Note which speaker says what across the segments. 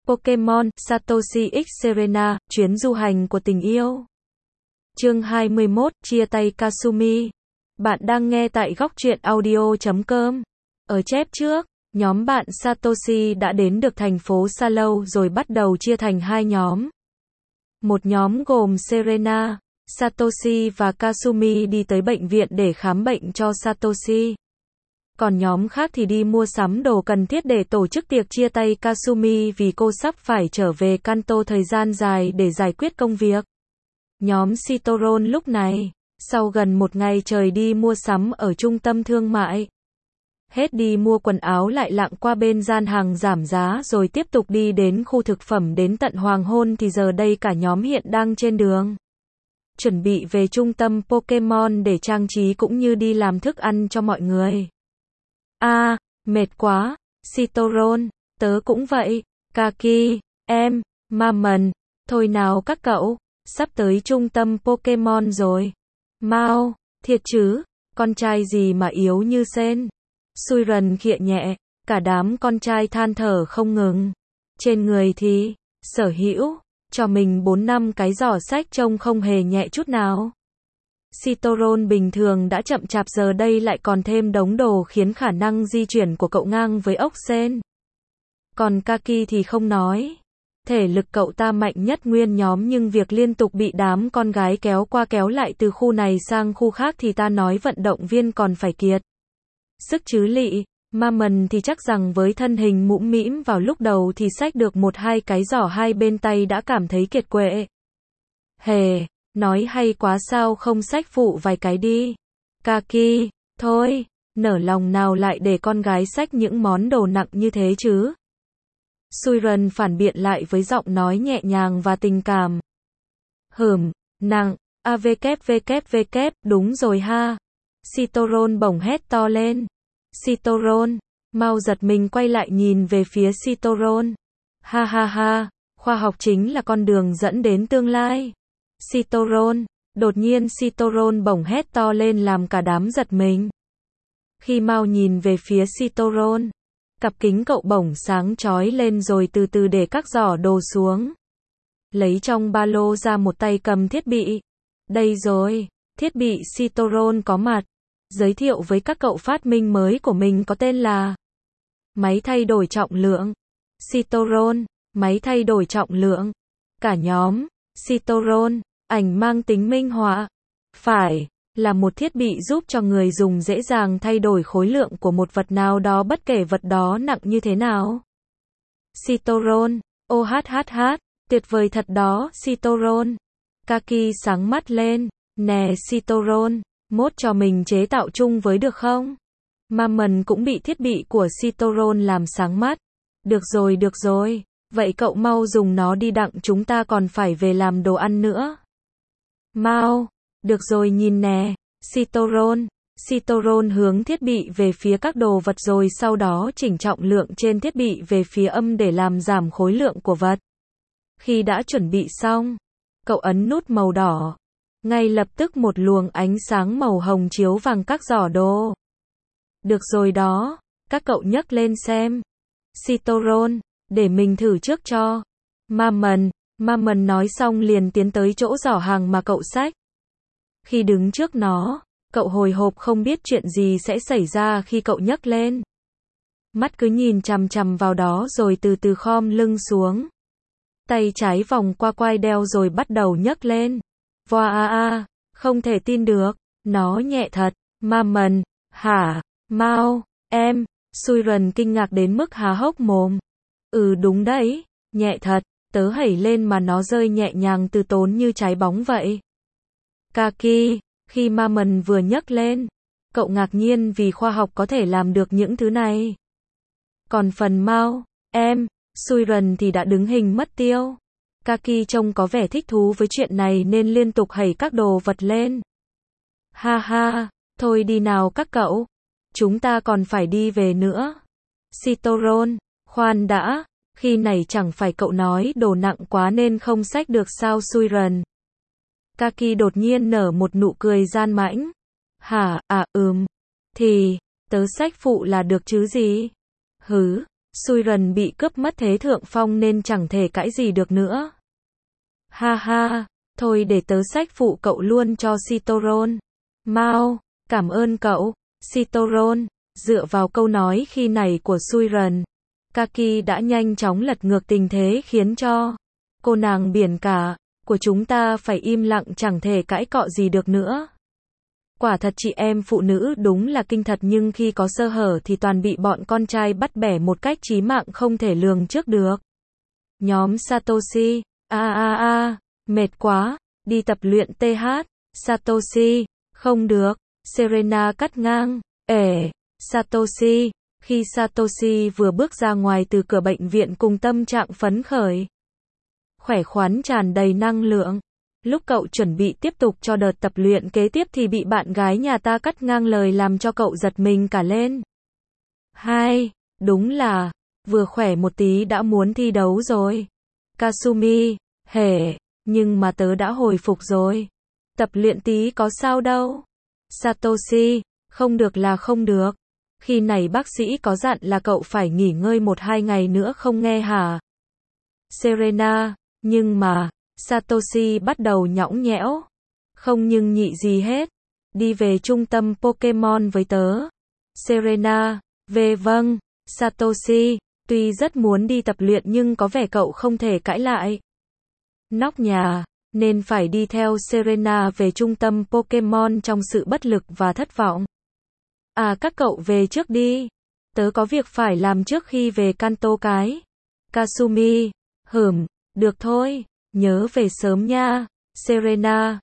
Speaker 1: Pokémon, Satoshi X Serena, chuyến du hành của tình yêu. Chương 21, chia tay Kasumi. Bạn đang nghe tại góc truyện audio.com. Ở chép trước, nhóm bạn Satoshi đã đến được thành phố Sa Lâu rồi bắt đầu chia thành hai nhóm. Một nhóm gồm Serena, Satoshi và Kasumi đi tới bệnh viện để khám bệnh cho Satoshi. Còn nhóm khác thì đi mua sắm đồ cần thiết để tổ chức tiệc chia tay Kasumi vì cô sắp phải trở về Kanto thời gian dài để giải quyết công việc. Nhóm Citoron lúc này, sau gần một ngày trời đi mua sắm ở trung tâm thương mại, hết đi mua quần áo lại lạng qua bên gian hàng giảm giá rồi tiếp tục đi đến khu thực phẩm đến tận hoàng hôn thì giờ đây cả nhóm hiện đang trên đường. Chuẩn bị về trung tâm Pokemon để trang trí cũng như đi làm thức ăn cho mọi người. Mệt quá, Citoron, tớ cũng vậy, Kaki, em, Mammon, thôi nào các cậu, sắp tới trung tâm Pokemon rồi. Mau, thiệt chứ, con trai gì mà yếu như sên. Suiren khịa nhẹ, cả đám con trai than thở không ngừng. Trên người thì, sở hữu, cho mình 4-5 cái giỏ sách trông không hề nhẹ chút nào. Citoron bình thường đã chậm chạp giờ đây lại còn thêm đống đồ khiến khả năng di chuyển của cậu ngang với ốc sên. Còn Kaki thì không nói. Thể lực cậu ta mạnh nhất nguyên nhóm nhưng việc liên tục bị đám con gái kéo qua kéo lại từ khu này sang khu khác thì ta nói vận động viên còn phải kiệt sức chứ lị. Mammon thì chắc rằng với thân hình mũm mĩm vào lúc đầu thì xách được 1-2 cái giỏ hai bên tay đã cảm thấy kiệt quệ. Hề, nói hay quá sao không xách phụ vài cái đi. Kaki, thôi, nở lòng nào lại để con gái xách những món đồ nặng như thế chứ. Suiren phản biện lại với giọng nói nhẹ nhàng và tình cảm. Nặng, đúng rồi ha. Citoron bỗng hét to lên. Citoron, mau giật mình quay lại nhìn về phía Citoron. Ha ha ha, khoa học chính là con đường dẫn đến tương lai. Citoron, đột nhiên Citoron bỗng hét to lên làm cả đám giật mình. Khi mau nhìn về phía Citoron, cặp kính cậu bỗng sáng chói lên rồi từ từ để các giỏ đồ xuống. Lấy trong ba lô ra một tay cầm thiết bị. Đây rồi, thiết bị Citoron có mặt. Giới thiệu với các cậu phát minh mới của mình có tên là máy thay đổi trọng lượng. Citoron, máy thay đổi trọng lượng. Cả nhóm, Citoron, ảnh mang tính minh họa. Phải, là một thiết bị giúp cho người dùng dễ dàng thay đổi khối lượng của một vật nào đó bất kể vật đó nặng như thế nào. Citoron, tuyệt vời thật đó, Citoron. Kaki sáng mắt lên, nè Citoron, mốt cho mình chế tạo chung với được không? Mammon cũng bị thiết bị của Citoron làm sáng mắt. Được rồi, vậy cậu mau dùng nó đi đặng chúng ta còn phải về làm đồ ăn nữa. Mau, được rồi nhìn nè, Citoron hướng thiết bị về phía các đồ vật rồi sau đó chỉnh trọng lượng trên thiết bị về phía âm để làm giảm khối lượng của vật. Khi đã chuẩn bị xong, cậu ấn nút màu đỏ. Ngay lập tức một luồng ánh sáng màu hồng chiếu vào các giỏ đồ. Được rồi đó, các cậu nhấc lên xem. Citoron, để mình thử trước cho. Mammon nói xong liền tiến tới chỗ giỏ hàng mà cậu xách. Khi đứng trước nó, cậu hồi hộp không biết chuyện gì sẽ xảy ra khi cậu nhấc lên. Mắt cứ nhìn chằm chằm vào đó rồi từ từ khom lưng xuống. Tay trái vòng qua quai đeo rồi bắt đầu nhấc lên. Wow, không thể tin được, nó nhẹ thật. Mammon, hả, mau, em, Suiren kinh ngạc đến mức há hốc mồm. Đúng đấy, nhẹ thật, tớ hẩy lên mà nó rơi nhẹ nhàng từ tốn như trái bóng vậy. Kaki, khi Mammon vừa nhấc lên, cậu ngạc nhiên vì khoa học có thể làm được những thứ này. Còn phần mau, em, Suiren thì đã đứng hình mất tiêu. Kaki trông có vẻ thích thú với chuyện này nên liên tục hẩy các đồ vật lên. Ha ha, thôi đi nào các cậu. Chúng ta còn phải đi về nữa. Citoron, khoan đã, khi này chẳng phải cậu nói đồ nặng quá nên không xách được sao Suiren. Kaki đột nhiên nở một nụ cười gian mãnh. Hả, thì, tớ xách phụ là được chứ gì. Suiren bị cướp mất thế thượng phong nên chẳng thể cãi gì được nữa. Ha ha, thôi để tớ xách phụ cậu luôn cho Citoron. Mau, cảm ơn cậu, Citoron. Dựa vào câu nói khi này của Suiren, Kaki đã nhanh chóng lật ngược tình thế khiến cho cô nàng biển cả của chúng ta phải im lặng chẳng thể cãi cọ gì được nữa. Quả thật chị em phụ nữ đúng là kinh thật nhưng khi có sơ hở thì toàn bị bọn con trai bắt bẻ một cách chí mạng không thể lường trước được. Nhóm Satoshi, mệt quá, đi tập luyện TH, Satoshi, không được, Serena cắt ngang, Satoshi, khi Satoshi vừa bước ra ngoài từ cửa bệnh viện cùng tâm trạng phấn khởi, khỏe khoắn tràn đầy năng lượng. Lúc cậu chuẩn bị tiếp tục cho đợt tập luyện kế tiếp thì bị bạn gái nhà ta cắt ngang lời làm cho cậu giật mình cả lên. Đúng là, vừa khỏe một tí đã muốn thi đấu rồi. Kasumi, nhưng mà tớ đã hồi phục rồi. Tập luyện tí có sao đâu. Satoshi, không được là không được. Khi này bác sĩ có dặn là cậu phải nghỉ ngơi 1-2 ngày nữa không nghe hả? Serena, nhưng mà, Satoshi bắt đầu nhõng nhẽo. Không nhưng nhị gì hết. Đi về trung tâm Pokemon với tớ. Serena, vâng, Satoshi, tuy rất muốn đi tập luyện nhưng có vẻ cậu không thể cãi lại. Nóc nhà, nên phải đi theo Serena về trung tâm Pokemon trong sự bất lực và thất vọng. Các cậu về trước đi. Tớ có việc phải làm trước khi về Kanto cái. Kasumi, được thôi, nhớ về sớm nha. Serena,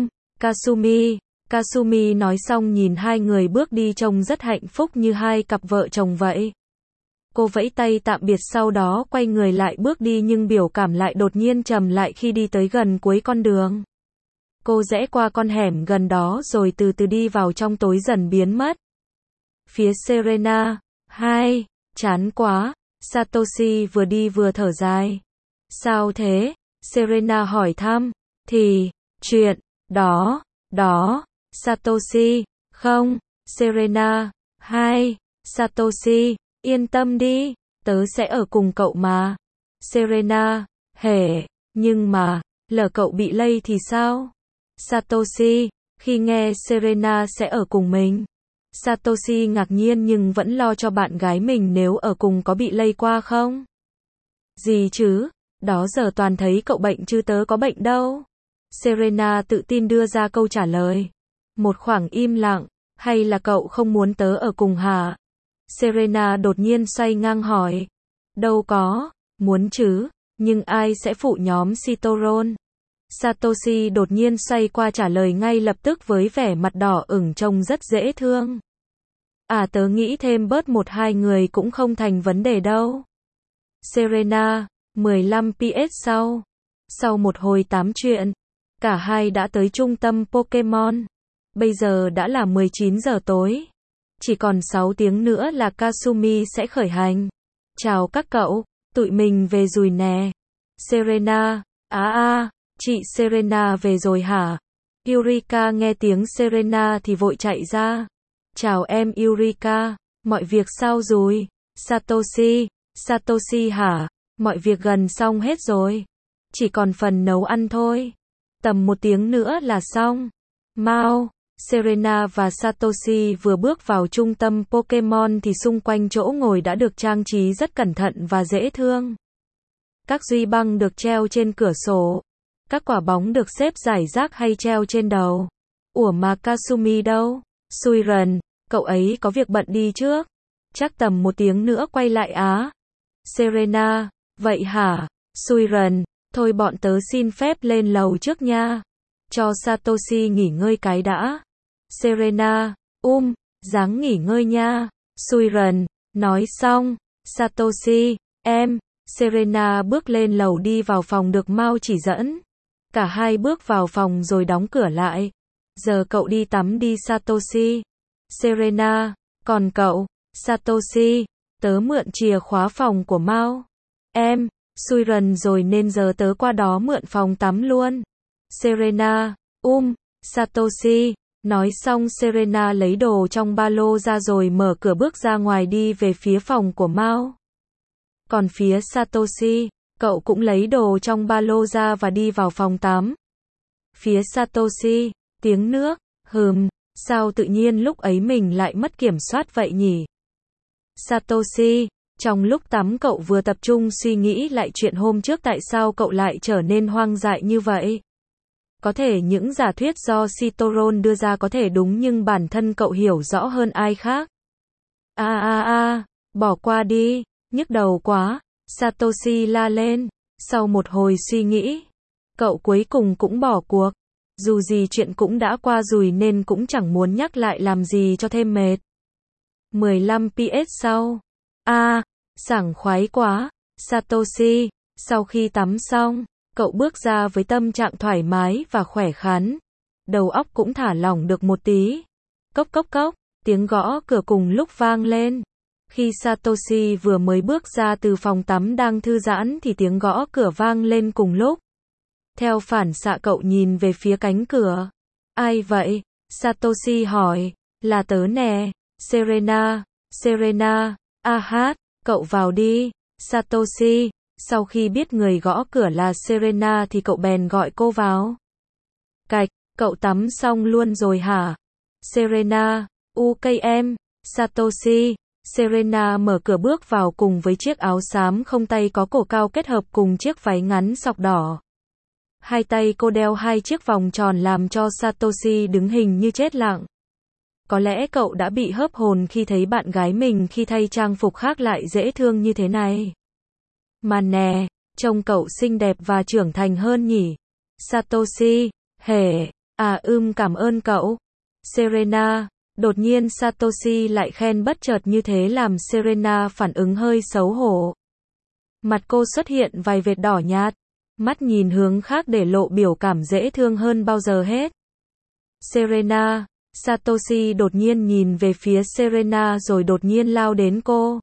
Speaker 1: Kasumi nói xong nhìn hai người bước đi trông rất hạnh phúc như hai cặp vợ chồng vậy. Cô vẫy tay tạm biệt sau đó quay người lại bước đi nhưng biểu cảm lại đột nhiên trầm lại khi đi tới gần cuối con đường. Cô rẽ qua con hẻm gần đó rồi từ từ đi vào trong tối dần biến mất. Phía Serena, chán quá, Satoshi vừa đi vừa thở dài. Sao thế? Serena hỏi thăm. Thì, chuyện, đó, Satoshi, không, Serena, Satoshi, yên tâm đi, tớ sẽ ở cùng cậu mà. Serena, nhưng mà, lỡ cậu bị lây thì sao? Satoshi, khi nghe Serena sẽ ở cùng mình. Satoshi ngạc nhiên nhưng vẫn lo cho bạn gái mình nếu ở cùng có bị lây qua không? Gì chứ, đó giờ toàn thấy cậu bệnh chứ tớ có bệnh đâu. Serena tự tin đưa ra câu trả lời. Một khoảng im lặng, hay là cậu không muốn tớ ở cùng hả? Serena đột nhiên xoay ngang hỏi. Đâu có, muốn chứ, nhưng ai sẽ phụ nhóm Citoron? Satoshi đột nhiên xoay qua trả lời ngay lập tức với vẻ mặt đỏ ửng trông rất dễ thương. Tớ nghĩ thêm bớt 1-2 người cũng không thành vấn đề đâu. Serena, 15 PS sau. Sau một hồi tám chuyện, cả hai đã tới trung tâm Pokemon. Bây giờ đã là 19 giờ tối. Chỉ còn 6 tiếng nữa là Kasumi sẽ khởi hành. Chào các cậu, tụi mình về rồi nè. Serena, chị Serena về rồi hả? Eureka nghe tiếng Serena thì vội chạy ra. Chào em Eureka, mọi việc sao rồi? Satoshi hả? Mọi việc gần xong hết rồi. Chỉ còn phần nấu ăn thôi. Tầm 1 tiếng nữa là xong. Mau. Serena và Satoshi vừa bước vào trung tâm Pokemon thì xung quanh chỗ ngồi đã được trang trí rất cẩn thận và dễ thương. Các duy băng được treo trên cửa sổ. Các quả bóng được xếp rải rác hay treo trên đầu. Ủa mà Kasumi đâu? Suiren, cậu ấy có việc bận đi trước. Chắc tầm 1 tiếng nữa quay lại á. Serena, vậy hả? Suiren, thôi bọn tớ xin phép lên lầu trước nha. Cho Satoshi nghỉ ngơi cái đã. Serena, ráng nghỉ ngơi nha. Suiren, nói xong. Satoshi, Serena bước lên lầu đi vào phòng được Mao chỉ dẫn. Cả hai bước vào phòng rồi đóng cửa lại. Giờ cậu đi tắm đi Satoshi. Serena, còn cậu? Satoshi, tớ mượn chìa khóa phòng của Mao. Suiren rồi nên giờ tớ qua đó mượn phòng tắm luôn. Serena, Satoshi, nói xong Serena lấy đồ trong ba lô ra rồi mở cửa bước ra ngoài đi về phía phòng của Mao. Còn phía Satoshi, cậu cũng lấy đồ trong ba lô ra và đi vào phòng tắm. Phía Satoshi, tiếng nước, sao tự nhiên lúc ấy mình lại mất kiểm soát vậy nhỉ? Satoshi, trong lúc tắm cậu vừa tập trung suy nghĩ lại chuyện hôm trước tại sao cậu lại trở nên hoang dại như vậy. Có thể những giả thuyết do Citroen đưa ra có thể đúng nhưng bản thân cậu hiểu rõ hơn ai khác. Bỏ qua đi, nhức đầu quá, Satoshi la lên. Sau một hồi suy nghĩ, cậu cuối cùng cũng bỏ cuộc. Dù gì chuyện cũng đã qua rồi nên cũng chẳng muốn nhắc lại làm gì cho thêm mệt. 15 PS sau. Sảng khoái quá, Satoshi. Sau khi tắm xong, cậu bước ra với tâm trạng thoải mái và khỏe khoắn. Đầu óc cũng thả lỏng được một tí. Cốc cốc cốc, tiếng gõ cửa cùng lúc vang lên. Khi Satoshi vừa mới bước ra từ phòng tắm đang thư giãn thì tiếng gõ cửa vang lên cùng lúc. Theo phản xạ cậu nhìn về phía cánh cửa. Ai vậy? Satoshi hỏi. Là tớ nè, Serena. Serena, cậu vào đi. Satoshi, sau khi biết người gõ cửa là Serena thì cậu bèn gọi cô vào. Cạch, cậu tắm xong luôn rồi hả? Serena, ok em. Satoshi, Serena mở cửa bước vào cùng với chiếc áo xám không tay có cổ cao kết hợp cùng chiếc váy ngắn sọc đỏ. Hai tay cô đeo hai chiếc vòng tròn làm cho Satoshi đứng hình như chết lặng. Có lẽ cậu đã bị hớp hồn khi thấy bạn gái mình khi thay trang phục khác lại dễ thương như thế này. Mà nè, trông cậu xinh đẹp và trưởng thành hơn nhỉ? Satoshi, cảm ơn cậu. Serena, đột nhiên Satoshi lại khen bất chợt như thế làm Serena phản ứng hơi xấu hổ. Mặt cô xuất hiện vài vệt đỏ nhạt, mắt nhìn hướng khác để lộ biểu cảm dễ thương hơn bao giờ hết. Serena, Satoshi đột nhiên nhìn về phía Serena rồi đột nhiên lao đến cô.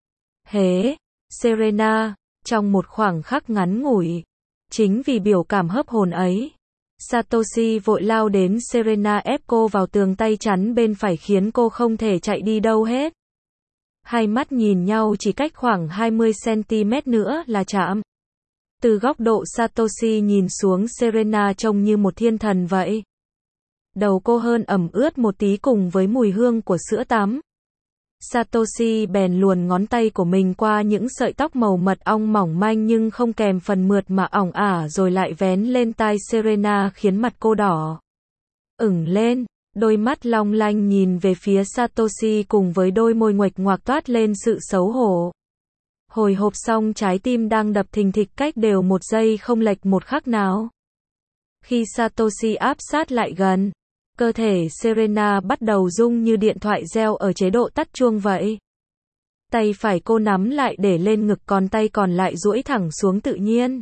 Speaker 1: Serena, trong một khoảng khắc ngắn ngủi, chính vì biểu cảm hớp hồn ấy, Satoshi vội lao đến Serena ép cô vào tường tay chắn bên phải khiến cô không thể chạy đi đâu hết. Hai mắt nhìn nhau chỉ cách khoảng 20cm nữa là chạm. Từ góc độ Satoshi nhìn xuống Serena trông như một thiên thần vậy. Đầu cô hơn ẩm ướt một tí cùng với mùi hương của sữa tắm. Satoshi bèn luồn ngón tay của mình qua những sợi tóc màu mật ong mỏng manh nhưng không kèm phần mượt mà ỏng ả rồi lại vén lên tai Serena khiến mặt cô đỏ ửng lên, đôi mắt long lanh nhìn về phía Satoshi cùng với đôi môi nguệch ngoạc toát lên sự xấu hổ. Hồi hộp xong trái tim đang đập thình thịch cách đều một giây không lệch một khắc nào. Khi Satoshi áp sát lại gần, cơ thể Serena bắt đầu rung như điện thoại reo ở chế độ tắt chuông vậy. Tay phải cô nắm lại để lên ngực còn tay còn lại duỗi thẳng xuống tự nhiên.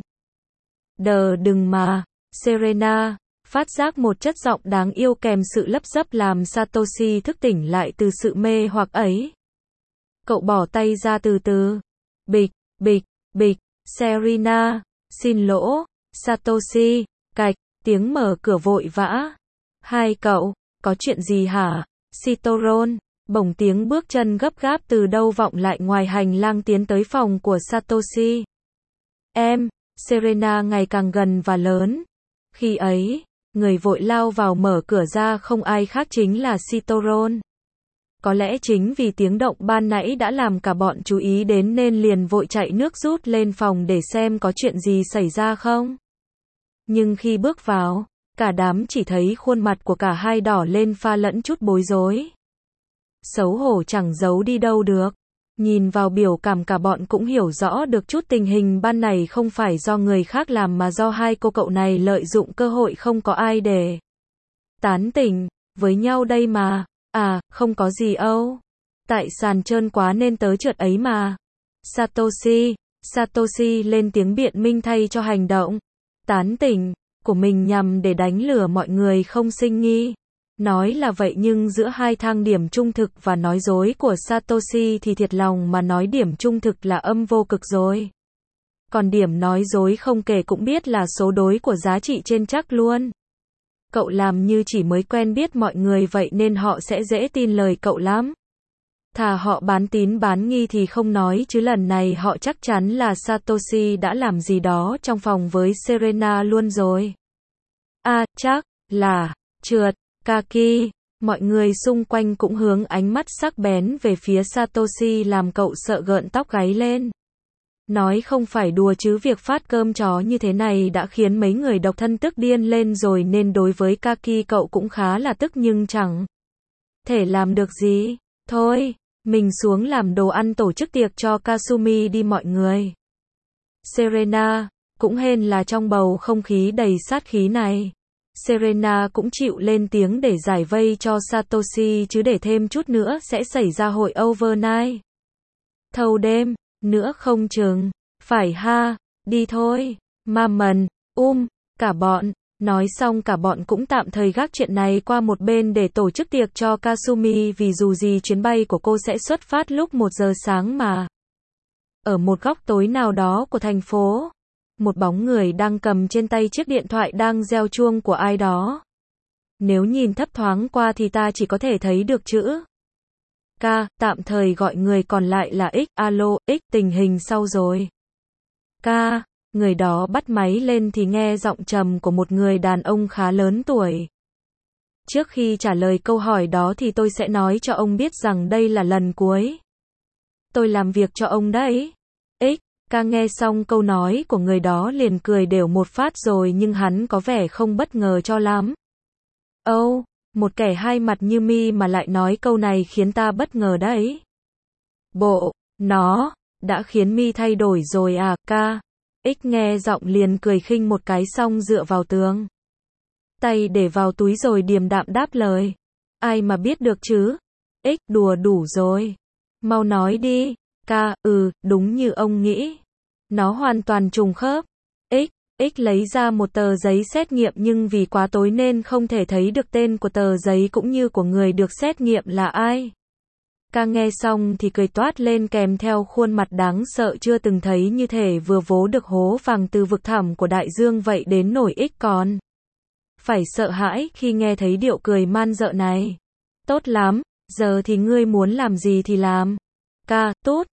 Speaker 1: Đừng mà, Serena, phát giác một chất giọng đáng yêu kèm sự lấp dấp làm Satoshi thức tỉnh lại từ sự mê hoặc ấy. Cậu bỏ tay ra từ từ. Bịch, Serena, xin lỗi, Satoshi, cạch, tiếng mở cửa vội vã. Hai cậu, có chuyện gì hả? Citroen, bỗng tiếng bước chân gấp gáp từ đâu vọng lại ngoài hành lang tiến tới phòng của Satoshi. Em, Serena ngày càng gần và lớn. Khi ấy, người vội lao vào mở cửa ra không ai khác chính là Citroen. Có lẽ chính vì tiếng động ban nãy đã làm cả bọn chú ý đến nên liền vội chạy nước rút lên phòng để xem có chuyện gì xảy ra không. Nhưng khi bước vào, cả đám chỉ thấy khuôn mặt của cả hai đỏ lên pha lẫn chút bối rối. Xấu hổ chẳng giấu đi đâu được. Nhìn vào biểu cảm cả bọn cũng hiểu rõ được chút tình hình ban này không phải do người khác làm mà do hai cô cậu này lợi dụng cơ hội không có ai để tán tỉnh với nhau đây mà. Không có gì âu. Tại sàn trơn quá nên tớ trượt ấy mà. Satoshi lên tiếng biện minh thay cho hành động tán tỉnh của mình nhằm để đánh lừa mọi người không sinh nghi. Nói là vậy nhưng giữa hai thang điểm trung thực và nói dối của Satoshi thì thiệt lòng mà nói điểm trung thực là âm vô cực rồi. Còn điểm nói dối không kể cũng biết là số đối của giá trị trên chắc luôn. Cậu làm như chỉ mới quen biết mọi người vậy nên họ sẽ dễ tin lời cậu lắm. Thà họ bán tín bán nghi thì không nói chứ lần này họ chắc chắn là Satoshi đã làm gì đó trong phòng với Serena luôn rồi. Chắc là trượt, Kaki. Mọi người xung quanh cũng hướng ánh mắt sắc bén về phía Satoshi làm cậu sợ gợn tóc gáy lên. Nói không phải đùa chứ việc phát cơm chó như thế này đã khiến mấy người độc thân tức điên lên rồi nên đối với Kaki cậu cũng khá là tức nhưng chẳng thể làm được gì. Thôi, mình xuống làm đồ ăn tổ chức tiệc cho Kasumi đi mọi người. Serena, cũng hên là trong bầu không khí đầy sát khí này. Serena cũng chịu lên tiếng để giải vây cho Satoshi chứ để thêm chút nữa sẽ xảy ra hội overnight. Thâu đêm, nữa không chừng. Phải ha, đi thôi. Mammon, cả bọn. Nói xong cả bọn cũng tạm thời gác chuyện này qua một bên để tổ chức tiệc cho Kasumi vì dù gì chuyến bay của cô sẽ xuất phát lúc 1 giờ sáng mà. Ở một góc tối nào đó của thành phố, một bóng người đang cầm trên tay chiếc điện thoại đang reo chuông của ai đó. Nếu nhìn thấp thoáng qua thì ta chỉ có thể thấy được chữ K, tạm thời gọi người còn lại là X, alo, X, tình hình sau rồi. K, người đó bắt máy lên thì nghe giọng trầm của một người đàn ông khá lớn tuổi. Trước khi trả lời câu hỏi đó thì tôi sẽ nói cho ông biết rằng đây là lần cuối tôi làm việc cho ông đấy. X, K nghe xong câu nói của người đó liền cười đều một phát rồi nhưng hắn có vẻ không bất ngờ cho lắm. Một kẻ hai mặt như mi mà lại nói câu này khiến ta bất ngờ đấy. Bộ, nó, đã khiến mi thay đổi rồi à, K. X nghe giọng liền cười khinh một cái xong dựa vào tường. Tay để vào túi rồi điềm đạm đáp lời. Ai mà biết được chứ? X đùa đủ rồi. Mau nói đi. K, đúng như ông nghĩ. Nó hoàn toàn trùng khớp. X lấy ra một tờ giấy xét nghiệm nhưng vì quá tối nên không thể thấy được tên của tờ giấy cũng như của người được xét nghiệm là ai. Ca nghe xong thì cười toát lên kèm theo khuôn mặt đáng sợ chưa từng thấy như thể vừa vố được hố vàng từ vực thẳm của đại dương vậy đến nổi X còn phải sợ hãi khi nghe thấy điệu cười man dợ này. Tốt lắm, giờ thì ngươi muốn làm gì thì làm. Ca, tút.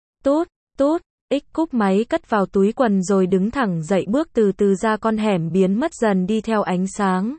Speaker 1: X cúp máy cất vào túi quần rồi đứng thẳng dậy bước từ từ ra con hẻm biến mất dần đi theo ánh sáng.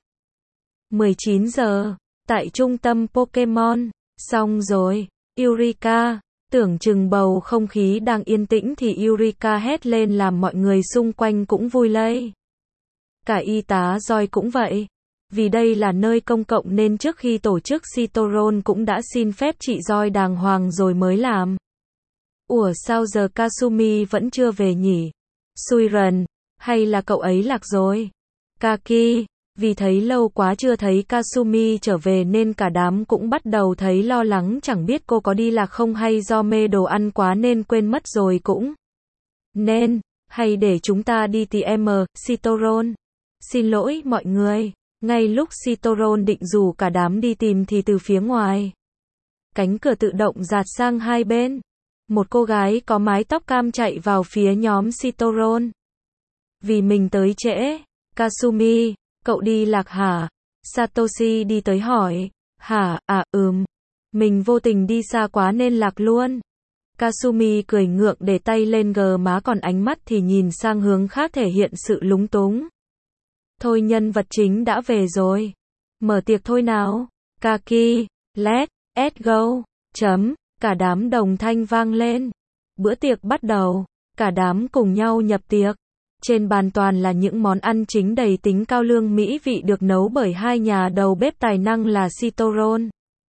Speaker 1: 19 giờ, tại trung tâm Pokemon, xong rồi, Eureka, tưởng chừng bầu không khí đang yên tĩnh thì Eureka hét lên làm mọi người xung quanh cũng vui lây. Cả y tá Joy cũng vậy. Vì đây là nơi công cộng nên trước khi tổ chức Citroen cũng đã xin phép chị Joy đàng hoàng rồi mới làm. Ủa sao giờ Kasumi vẫn chưa về nhỉ? Suiren, hay là cậu ấy lạc rồi? Kaki, vì thấy lâu quá chưa thấy Kasumi trở về nên cả đám cũng bắt đầu thấy lo lắng chẳng biết cô có đi lạc không hay do mê đồ ăn quá nên quên mất rồi cũng. Nên, hay để chúng ta đi tìm Citroen. Xin lỗi mọi người, ngay lúc Citroen định rủ cả đám đi tìm thì từ phía ngoài. Cánh cửa tự động dạt sang hai bên. Một cô gái có mái tóc cam chạy vào phía nhóm Citroen. Vì mình tới trễ. Kasumi, cậu đi lạc hả? Satoshi đi tới hỏi. Hả, mình vô tình đi xa quá nên lạc luôn. Kasumi cười ngượng để tay lên gờ má còn ánh mắt thì nhìn sang hướng khác thể hiện sự lúng túng. Thôi nhân vật chính đã về rồi. Mở tiệc thôi nào. Kaki, let's go. Cả đám đồng thanh vang lên. Bữa tiệc bắt đầu. Cả đám cùng nhau nhập tiệc. Trên bàn toàn là những món ăn chính đầy tính cao lương mỹ vị được nấu bởi hai nhà đầu bếp tài năng là Citroen.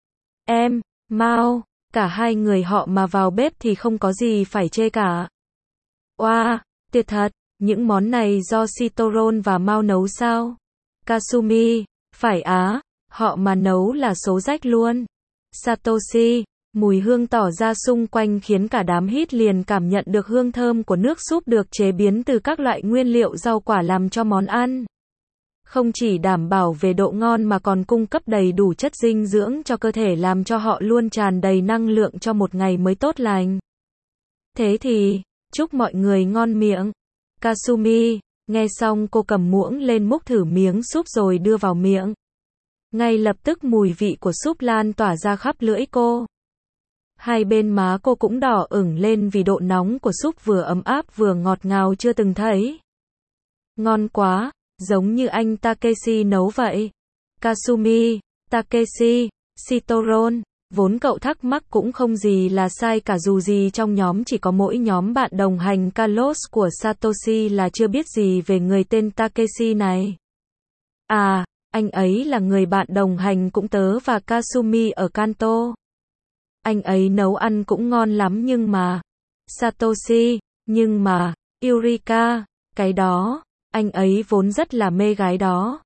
Speaker 1: Mao, cả hai người họ mà vào bếp thì không có gì phải chê cả. Wow, tuyệt thật, những món này do Citroen và Mao nấu sao? Kasumi, phải á, họ mà nấu là số rách luôn. Satoshi, mùi hương tỏ ra xung quanh khiến cả đám hít liền cảm nhận được hương thơm của nước súp được chế biến từ các loại nguyên liệu rau quả làm cho món ăn. Không chỉ đảm bảo về độ ngon mà còn cung cấp đầy đủ chất dinh dưỡng cho cơ thể làm cho họ luôn tràn đầy năng lượng cho một ngày mới tốt lành. Thế thì, chúc mọi người ngon miệng. Kasumi, nghe xong cô cầm muỗng lên múc thử miếng súp rồi đưa vào miệng. Ngay lập tức mùi vị của súp lan tỏa ra khắp lưỡi cô. Hai bên má cô cũng đỏ ửng lên vì độ nóng của súp vừa ấm áp vừa ngọt ngào chưa từng thấy. Ngon quá, giống như anh Takeshi nấu vậy. Kasumi, Takeshi, Sitoron, vốn cậu thắc mắc cũng không gì là sai cả, dù gì trong nhóm chỉ có mỗi nhóm bạn đồng hành Carlos của Satoshi là chưa biết gì về người tên Takeshi này. À, anh ấy là người bạn đồng hành cũng tớ và Kasumi ở Kanto. Anh ấy nấu ăn cũng ngon lắm nhưng mà... Satoshi, nhưng mà... Eureka, cái đó, anh ấy vốn rất là mê gái đó.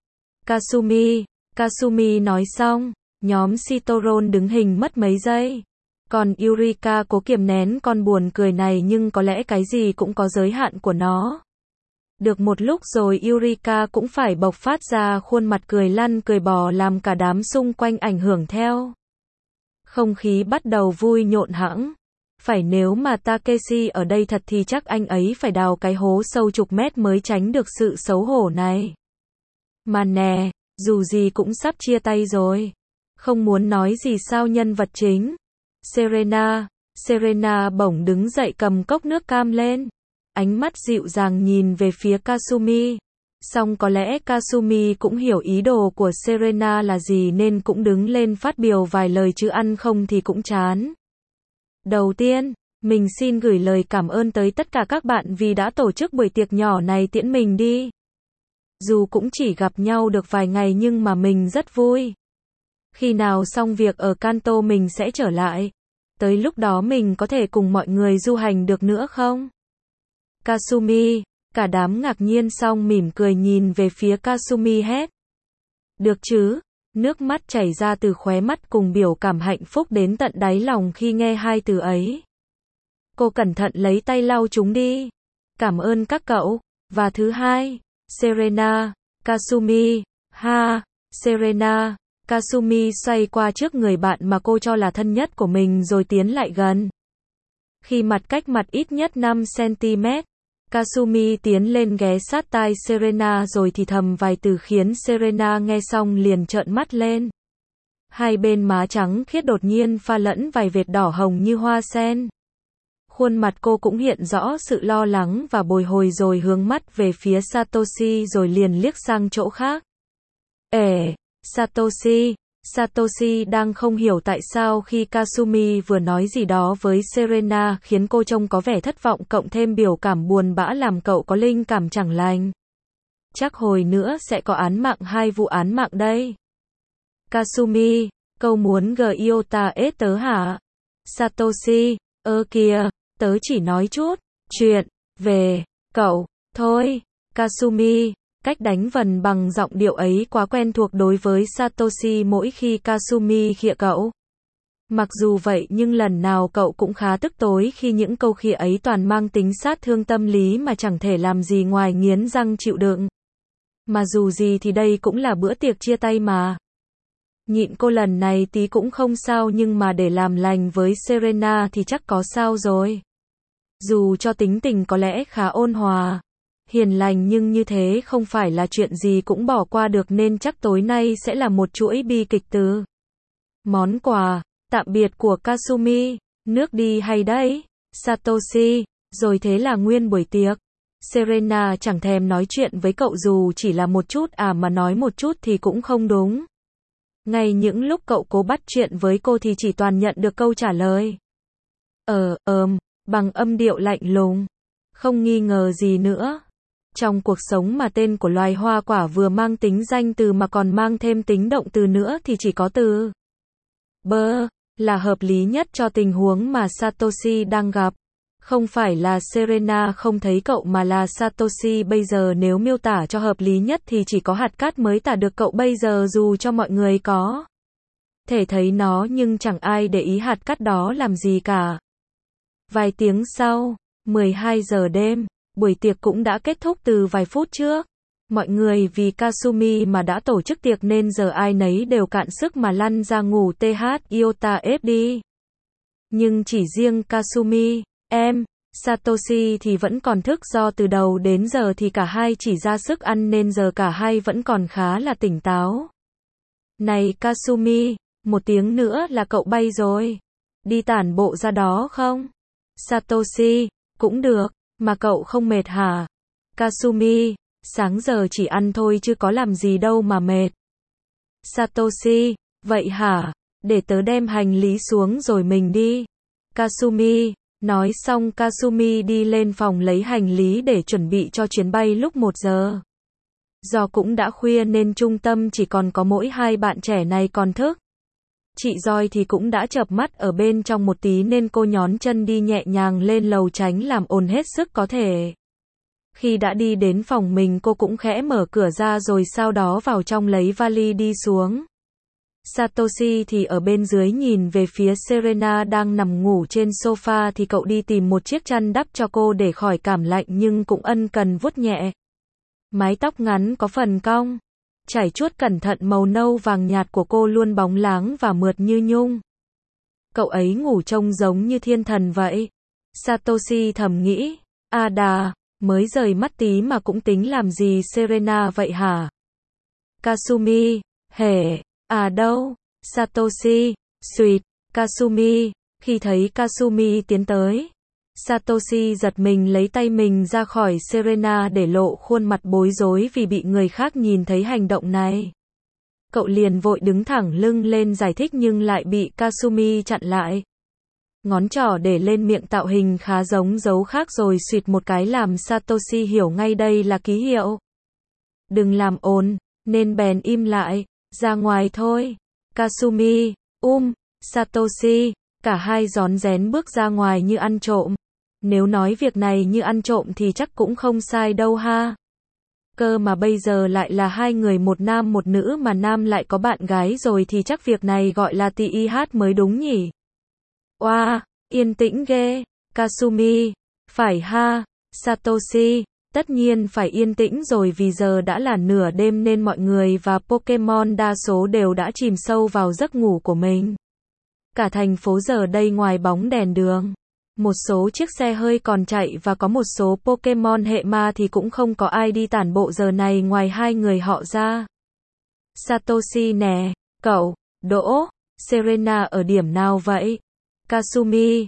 Speaker 1: Kasumi nói xong, nhóm Sitoron đứng hình mất mấy giây. Còn Eureka cố kiềm nén con buồn cười này nhưng có lẽ cái gì cũng có giới hạn của nó. Được một lúc rồi Eureka cũng phải bộc phát ra khuôn mặt cười lăn cười bò làm cả đám xung quanh ảnh hưởng theo. Không khí bắt đầu vui nhộn hẳn. Phải nếu mà Takeshi ở đây thật thì chắc anh ấy phải đào cái hố sâu chục mét mới tránh được sự xấu hổ này. Mà nè, dù gì cũng sắp chia tay rồi. Không muốn nói gì sao nhân vật chính. Serena bỗng đứng dậy cầm cốc nước cam lên. Ánh mắt dịu dàng nhìn về phía Kasumi. Song có lẽ Kasumi cũng hiểu ý đồ của Serena là gì nên cũng đứng lên phát biểu vài lời chứ ăn không thì cũng chán. Đầu tiên, mình xin gửi lời cảm ơn tới tất cả các bạn vì đã tổ chức buổi tiệc nhỏ này tiễn mình đi. Dù cũng chỉ gặp nhau được vài ngày nhưng mà mình rất vui. Khi nào xong việc ở Kanto mình sẽ trở lại. Tới lúc đó mình có thể cùng mọi người du hành được nữa không? Kasumi, cả đám ngạc nhiên xong mỉm cười nhìn về phía Kasumi hét. Được chứ, nước mắt chảy ra từ khóe mắt cùng biểu cảm hạnh phúc đến tận đáy lòng khi nghe hai từ ấy. Cô cẩn thận lấy tay lau chúng đi. Cảm ơn các cậu. Và thứ hai, Serena, Kasumi, Serena, Kasumi xoay qua trước người bạn mà cô cho là thân nhất của mình rồi tiến lại gần. Khi mặt cách mặt ít nhất 5 cm, Kasumi tiến lên ghé sát tai Serena rồi thì thầm vài từ khiến Serena nghe xong liền trợn mắt lên. Hai bên má trắng khiết đột nhiên pha lẫn vài vệt đỏ hồng như hoa sen. Khuôn mặt cô cũng hiện rõ sự lo lắng và bồi hồi rồi hướng mắt về phía Satoshi rồi liền liếc sang chỗ khác. Satoshi đang không hiểu tại sao khi Kasumi vừa nói gì đó với Serena khiến cô trông có vẻ thất vọng cộng thêm biểu cảm buồn bã làm cậu có linh cảm chẳng lành. Chắc hồi nữa sẽ có án mạng, 2 vụ án mạng đây. Kasumi, câu muốn Gyota tớ hả? Satoshi, kìa, tớ chỉ nói chút chuyện về cậu thôi. Kasumi, cách đánh vần bằng giọng điệu ấy quá quen thuộc đối với Satoshi mỗi khi Kasumi khịa cậu. Mặc dù vậy nhưng lần nào cậu cũng khá tức tối khi những câu khịa ấy toàn mang tính sát thương tâm lý mà chẳng thể làm gì ngoài nghiến răng chịu đựng. Mà dù gì thì đây cũng là bữa tiệc chia tay mà. Nhịn cô lần này tí cũng không sao nhưng mà để làm lành với Serena thì chắc có sao rồi. Dù cho tính tình có lẽ khá ôn hòa, hiền lành nhưng như thế không phải là chuyện gì cũng bỏ qua được nên chắc tối nay sẽ là một chuỗi bi kịch từ món quà, tạm biệt của Kasumi, nước đi hay đấy, Satoshi, rồi thế là nguyên buổi tiệc. Serena chẳng thèm nói chuyện với cậu dù chỉ là một chút mà nói một chút thì cũng không đúng. Ngay những lúc cậu cố bắt chuyện với cô thì chỉ toàn nhận được câu trả lời. Bằng âm điệu lạnh lùng. Không nghi ngờ gì nữa. Trong cuộc sống mà tên của loài hoa quả vừa mang tính danh từ mà còn mang thêm tính động từ nữa thì chỉ có từ là hợp lý nhất cho tình huống mà Satoshi đang gặp. Không phải là Serena không thấy cậu mà là Satoshi bây giờ nếu miêu tả cho hợp lý nhất thì chỉ có hạt cát mới tả được cậu bây giờ dù cho mọi người có thể thấy nó nhưng chẳng ai để ý hạt cát đó làm gì cả. Vài tiếng sau, 12 giờ đêm, buổi tiệc cũng đã kết thúc từ vài phút trước. Mọi người vì Kasumi mà đã tổ chức tiệc nên giờ ai nấy đều cạn sức mà lăn ra ngủ Iota đi. Nhưng chỉ riêng Kasumi, Satoshi thì vẫn còn thức do từ đầu đến giờ thì cả hai chỉ ra sức ăn nên giờ cả hai vẫn còn khá là tỉnh táo. Này Kasumi, 1 tiếng nữa là cậu bay rồi. Đi tản bộ ra đó không? Satoshi, cũng được, mà cậu không mệt hả? Kasumi, sáng giờ chỉ ăn thôi chứ có làm gì đâu mà mệt. Satoshi, vậy hả? Để tớ đem hành lý xuống rồi mình đi. Kasumi, nói xong Kasumi đi lên phòng lấy hành lý để chuẩn bị cho chuyến bay lúc 1 giờ. Do cũng đã khuya nên trung tâm chỉ còn có mỗi 2 bạn trẻ này còn thức. Chị Joy thì cũng đã chợp mắt ở bên trong một tí nên cô nhón chân đi nhẹ nhàng lên lầu tránh làm ồn hết sức có thể. Khi đã đi đến phòng mình cô cũng khẽ mở cửa ra rồi sau đó vào trong lấy vali đi xuống. Satoshi thì ở bên dưới nhìn về phía Serena đang nằm ngủ trên sofa thì cậu đi tìm một chiếc chăn đắp cho cô để khỏi cảm lạnh nhưng cũng ân cần vuốt nhẹ. Mái tóc ngắn có phần cong, chải chuốt cẩn thận màu nâu vàng nhạt của cô luôn bóng láng và mượt như nhung. Cậu ấy ngủ trông giống như thiên thần vậy. Satoshi thầm nghĩ, đà, mới rời mắt tí mà cũng tính làm gì Serena vậy hả? Kasumi, hề, đâu? Satoshi, suýt, Kasumi, khi thấy Kasumi tiến tới. Satoshi giật mình lấy tay mình ra khỏi Serena để lộ khuôn mặt bối rối vì bị người khác nhìn thấy hành động này. Cậu liền vội đứng thẳng lưng lên giải thích nhưng lại bị Kasumi chặn lại. Ngón trỏ để lên miệng tạo hình khá giống dấu khác rồi suýt một cái làm Satoshi hiểu ngay đây là ký hiệu. Đừng làm ồn, nên bèn im lại, ra ngoài thôi. Kasumi, Satoshi, cả hai rón rén bước ra ngoài như ăn trộm. Nếu nói việc này như ăn trộm thì chắc cũng không sai đâu ha. Cơ mà bây giờ lại là 2 người một nam một nữ mà nam lại có bạn gái rồi thì chắc việc này gọi là TIH mới đúng nhỉ. Oa, yên tĩnh ghê. Kasumi, phải ha. Satoshi, tất nhiên phải yên tĩnh rồi vì giờ đã là nửa đêm nên mọi người và Pokemon đa số đều đã chìm sâu vào giấc ngủ của mình. Cả thành phố giờ đây ngoài bóng đèn đường, một số chiếc xe hơi còn chạy và có một số Pokemon hệ ma thì cũng không có ai đi tản bộ giờ này ngoài 2 người họ ra. Satoshi nè, cậu, đỗ, Serena ở điểm nào vậy? Kasumi,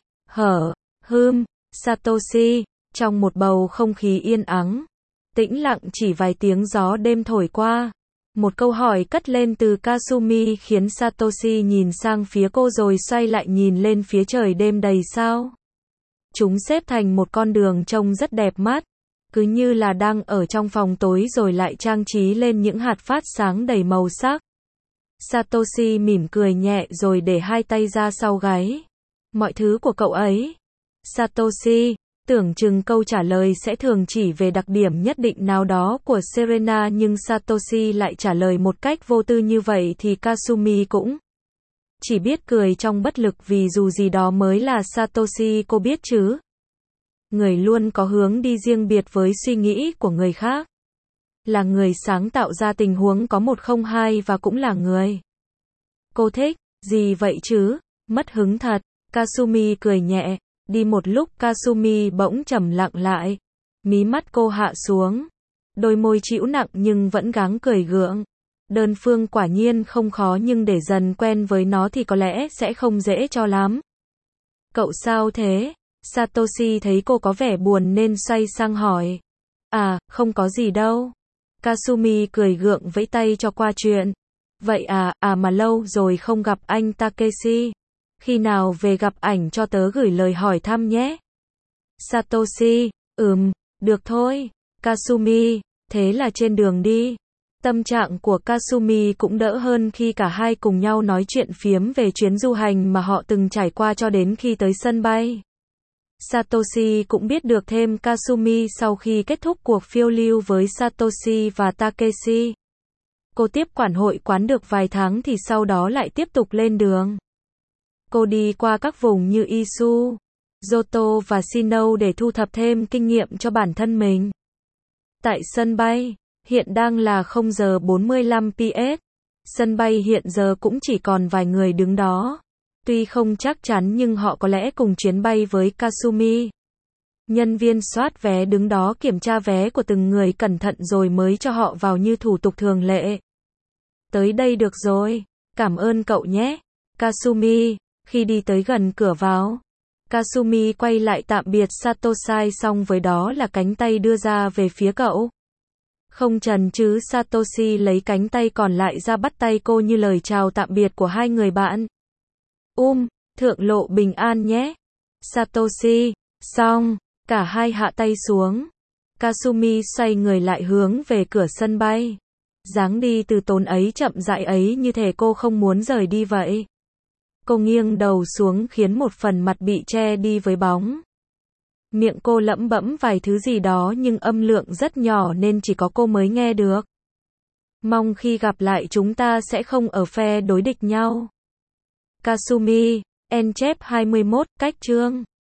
Speaker 1: Satoshi, trong một bầu không khí yên ắng, tĩnh lặng chỉ vài tiếng gió đêm thổi qua. Một câu hỏi cất lên từ Kasumi khiến Satoshi nhìn sang phía cô rồi xoay lại nhìn lên phía trời đêm đầy sao. Chúng xếp thành một con đường trông rất đẹp mắt, cứ như là đang ở trong phòng tối rồi lại trang trí lên những hạt phát sáng đầy màu sắc. Satoshi mỉm cười nhẹ rồi để 2 tay ra sau gáy. Mọi thứ của cậu ấy. Satoshi, tưởng chừng câu trả lời sẽ thường chỉ về đặc điểm nhất định nào đó của Serena nhưng Satoshi lại trả lời một cách vô tư như vậy thì Kasumi cũng chỉ biết cười trong bất lực vì dù gì đó mới là Satoshi cô biết chứ. Người luôn có hướng đi riêng biệt với suy nghĩ của người khác. Là người sáng tạo ra tình huống có 102 và cũng là người cô thích. Gì vậy chứ? Mất hứng thật. Kasumi cười nhẹ. Đi một lúc Kasumi bỗng trầm lặng lại. Mí mắt cô hạ xuống. Đôi môi trĩu nặng nhưng vẫn gắng cười gượng. Đơn phương quả nhiên không khó nhưng để dần quen với nó thì có lẽ sẽ không dễ cho lắm. Cậu sao thế? Satoshi thấy cô có vẻ buồn nên xoay sang hỏi. Không có gì đâu. Kasumi cười gượng vẫy tay cho qua chuyện. Vậy mà lâu rồi không gặp anh Takeshi. Khi nào về gặp ảnh cho tớ gửi lời hỏi thăm nhé. Satoshi, được thôi. Kasumi, thế là trên đường đi. Tâm trạng của Kasumi cũng đỡ hơn khi cả hai cùng nhau nói chuyện phiếm về chuyến du hành mà họ từng trải qua cho đến khi tới sân bay. Satoshi cũng biết được thêm Kasumi sau khi kết thúc cuộc phiêu lưu với Satoshi và Takeshi. Cô tiếp quản hội quán được vài tháng thì sau đó lại tiếp tục lên đường. Cô đi qua các vùng như Izu, Johto và Sinnoh để thu thập thêm kinh nghiệm cho bản thân mình. Tại sân bay, hiện đang là 0 giờ 45 PS. Sân bay hiện giờ cũng chỉ còn vài người đứng đó. Tuy không chắc chắn nhưng họ có lẽ cùng chuyến bay với Kasumi. Nhân viên soát vé đứng đó kiểm tra vé của từng người cẩn thận rồi mới cho họ vào như thủ tục thường lệ. Tới đây được rồi. Cảm ơn cậu nhé. Kasumi, Khi đi tới gần cửa vào, Kasumi quay lại tạm biệt Satosai, xong với đó là cánh tay đưa ra về phía cậu. Không chần chừ, Satoshi lấy cánh tay còn lại ra bắt tay cô như lời chào tạm biệt của hai người bạn. Thượng lộ bình an nhé. Satoshi. Xong, cả hai hạ tay xuống. Kasumi xoay người lại hướng về cửa sân bay. Dáng đi từ tốn ấy, chậm rãi ấy, như thể cô không muốn rời đi vậy. Cô nghiêng đầu xuống khiến một phần mặt bị che đi với bóng. Miệng cô lẩm bẩm vài thứ gì đó nhưng âm lượng rất nhỏ nên chỉ có cô mới nghe được. Mong khi gặp lại chúng ta sẽ không ở phe đối địch nhau. Kasumi, N-21, cách chương